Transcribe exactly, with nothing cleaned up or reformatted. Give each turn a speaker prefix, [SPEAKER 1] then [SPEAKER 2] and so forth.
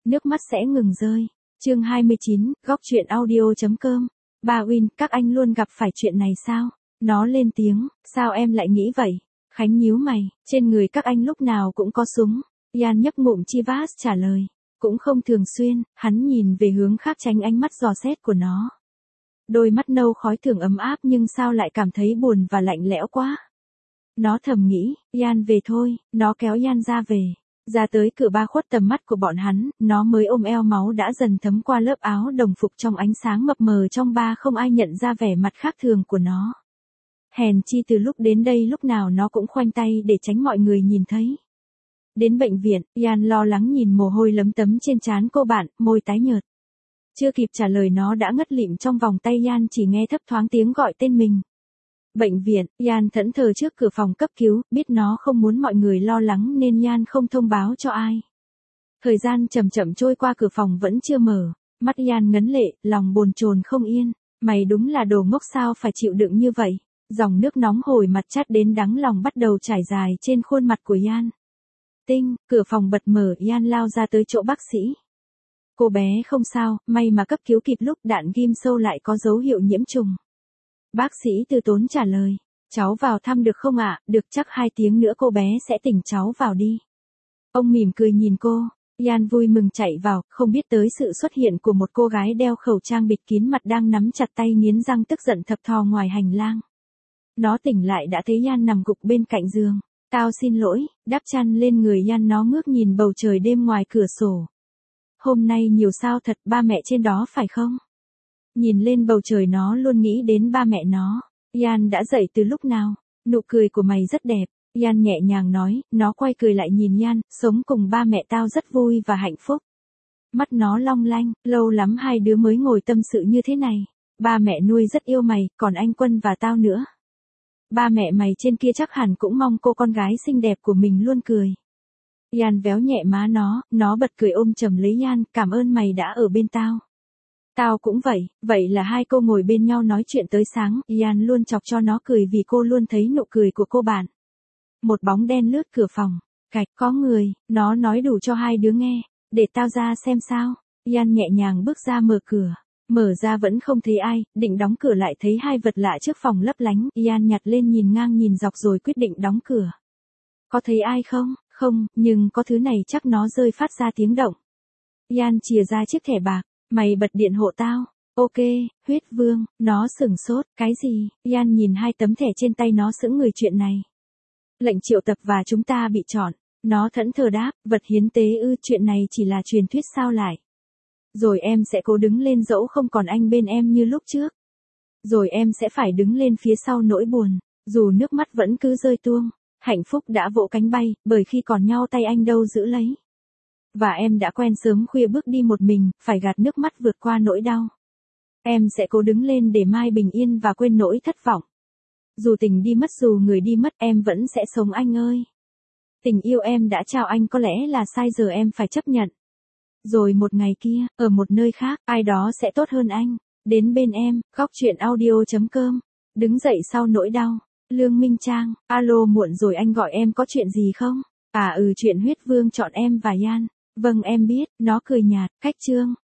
[SPEAKER 1] nước mắt sẽ ngừng rơi. Chương hai mươi chín, góc truyện audio.com. Ba Win, các anh luôn gặp phải chuyện này sao? Nó lên tiếng, sao em lại nghĩ vậy? Khánh nhíu mày, trên người các anh lúc nào cũng có súng. Yan nhấp ngụm Chivas trả lời, cũng không thường xuyên. Hắn nhìn về hướng khác tránh ánh mắt dò xét của nó. Đôi mắt nâu khói thường ấm áp nhưng sao lại cảm thấy buồn và lạnh lẽo quá. Nó thầm nghĩ, Yan về thôi. Nó kéo Yan ra về. Ra tới cửa ba khuất tầm mắt của bọn hắn, nó mới ôm eo máu đã dần thấm qua lớp áo đồng phục trong ánh sáng mập mờ trong ba không ai nhận ra vẻ mặt khác thường của nó. Hèn chi từ lúc đến đây lúc nào nó cũng khoanh tay để tránh mọi người nhìn thấy. Đến bệnh viện, Yan lo lắng nhìn mồ hôi lấm tấm trên trán cô bạn, môi tái nhợt. Chưa kịp trả lời nó đã ngất lịm trong vòng tay Yan, chỉ nghe thấp thoáng tiếng gọi tên mình. Bệnh viện, Yan thẫn thờ trước cửa phòng cấp cứu, biết nó không muốn mọi người lo lắng nên Yan không thông báo cho ai. Thời gian chậm chậm trôi qua, cửa phòng vẫn chưa mở, mắt Yan ngấn lệ, lòng bồn chồn không yên. Mày đúng là đồ ngốc, sao phải chịu đựng như vậy? Dòng nước nóng hổi mặt chát đến đắng lòng bắt đầu trải dài trên khuôn mặt của Yan. Tinh, cửa phòng bật mở, Yan lao ra tới chỗ bác sĩ. Cô bé không sao, may mà cấp cứu kịp lúc, đạn ghim sâu lại có dấu hiệu nhiễm trùng. Bác sĩ từ tốn trả lời, cháu vào thăm được không ạ? Được, chắc hai tiếng nữa cô bé sẽ tỉnh, cháu vào đi. Ông mỉm cười nhìn cô. Yan vui mừng chạy vào, không biết tới sự xuất hiện của một cô gái đeo khẩu trang bịt kín mặt đang nắm chặt tay nghiến răng tức giận thập thò ngoài hành lang. Nó tỉnh lại đã thấy Yan nằm gục bên cạnh giường. Tao xin lỗi, đắp chăn lên người Yan. Nó ngước nhìn bầu trời đêm ngoài cửa sổ. Hôm nay nhiều sao thật, ba mẹ trên đó phải không? Nhìn lên bầu trời nó luôn nghĩ đến ba mẹ nó. Yan đã dậy từ lúc nào? Nụ cười của mày rất đẹp. Yan nhẹ nhàng nói. Nó quay cười lại nhìn Yan, sống cùng ba mẹ tao rất vui và hạnh phúc. Mắt nó long lanh, lâu lắm hai đứa mới ngồi tâm sự như thế này. Ba mẹ nuôi rất yêu mày, còn anh Quân và tao nữa. Ba mẹ mày trên kia chắc hẳn cũng mong cô con gái xinh đẹp của mình luôn cười. Yan véo nhẹ má nó, nó bật cười ôm chầm lấy Yan, cảm ơn mày đã ở bên tao. Tao cũng vậy, vậy là hai cô ngồi bên nhau nói chuyện tới sáng. Yan luôn chọc cho nó cười vì cô luôn thấy nụ cười của cô bạn. Một bóng đen lướt cửa phòng. Cạch, có người. Nó nói đủ cho hai đứa nghe. Để tao ra xem sao. Yan nhẹ nhàng bước ra mở cửa. Mở ra vẫn không thấy ai, định đóng cửa lại thấy hai vật lạ trước phòng lấp lánh. Yan nhặt lên nhìn ngang nhìn dọc rồi quyết định đóng cửa. Có thấy ai không? Không, nhưng có thứ này chắc nó rơi phát ra tiếng động. Yan chìa ra chiếc thẻ bạc. Mày bật điện hộ tao. Ok, huyết vương. Nó sửng sốt. Cái gì? Yan nhìn hai tấm thẻ trên tay nó sững người. Chuyện này. Lệnh triệu tập và chúng ta bị chọn. Nó thẫn thờ đáp. Vật hiến tế ư? Chuyện này chỉ là truyền thuyết sao lại? Rồi em sẽ cố đứng lên dẫu không còn anh bên em như lúc trước. Rồi em sẽ phải đứng lên phía sau nỗi buồn. Dù nước mắt vẫn cứ rơi tuông. Hạnh phúc đã vỗ cánh bay, bởi khi còn nhau tay anh đâu giữ lấy. Và em đã quen sớm khuya bước đi một mình, phải gạt nước mắt vượt qua nỗi đau. Em sẽ cố đứng lên để mai bình yên và quên nỗi thất vọng. Dù tình đi mất, dù người đi mất, em vẫn sẽ sống anh ơi. Tình yêu em đã trao anh có lẽ là sai, giờ em phải chấp nhận. Rồi một ngày kia, ở một nơi khác, ai đó sẽ tốt hơn anh. Đến bên em, góc truyện audio.com. Đứng dậy sau nỗi đau. Lương Minh Trang, alo, muộn rồi, anh gọi em có chuyện gì không? À ừ, chuyện huyết vương chọn em và Yan. Vâng em biết. Nó cười nhạt, cách chương.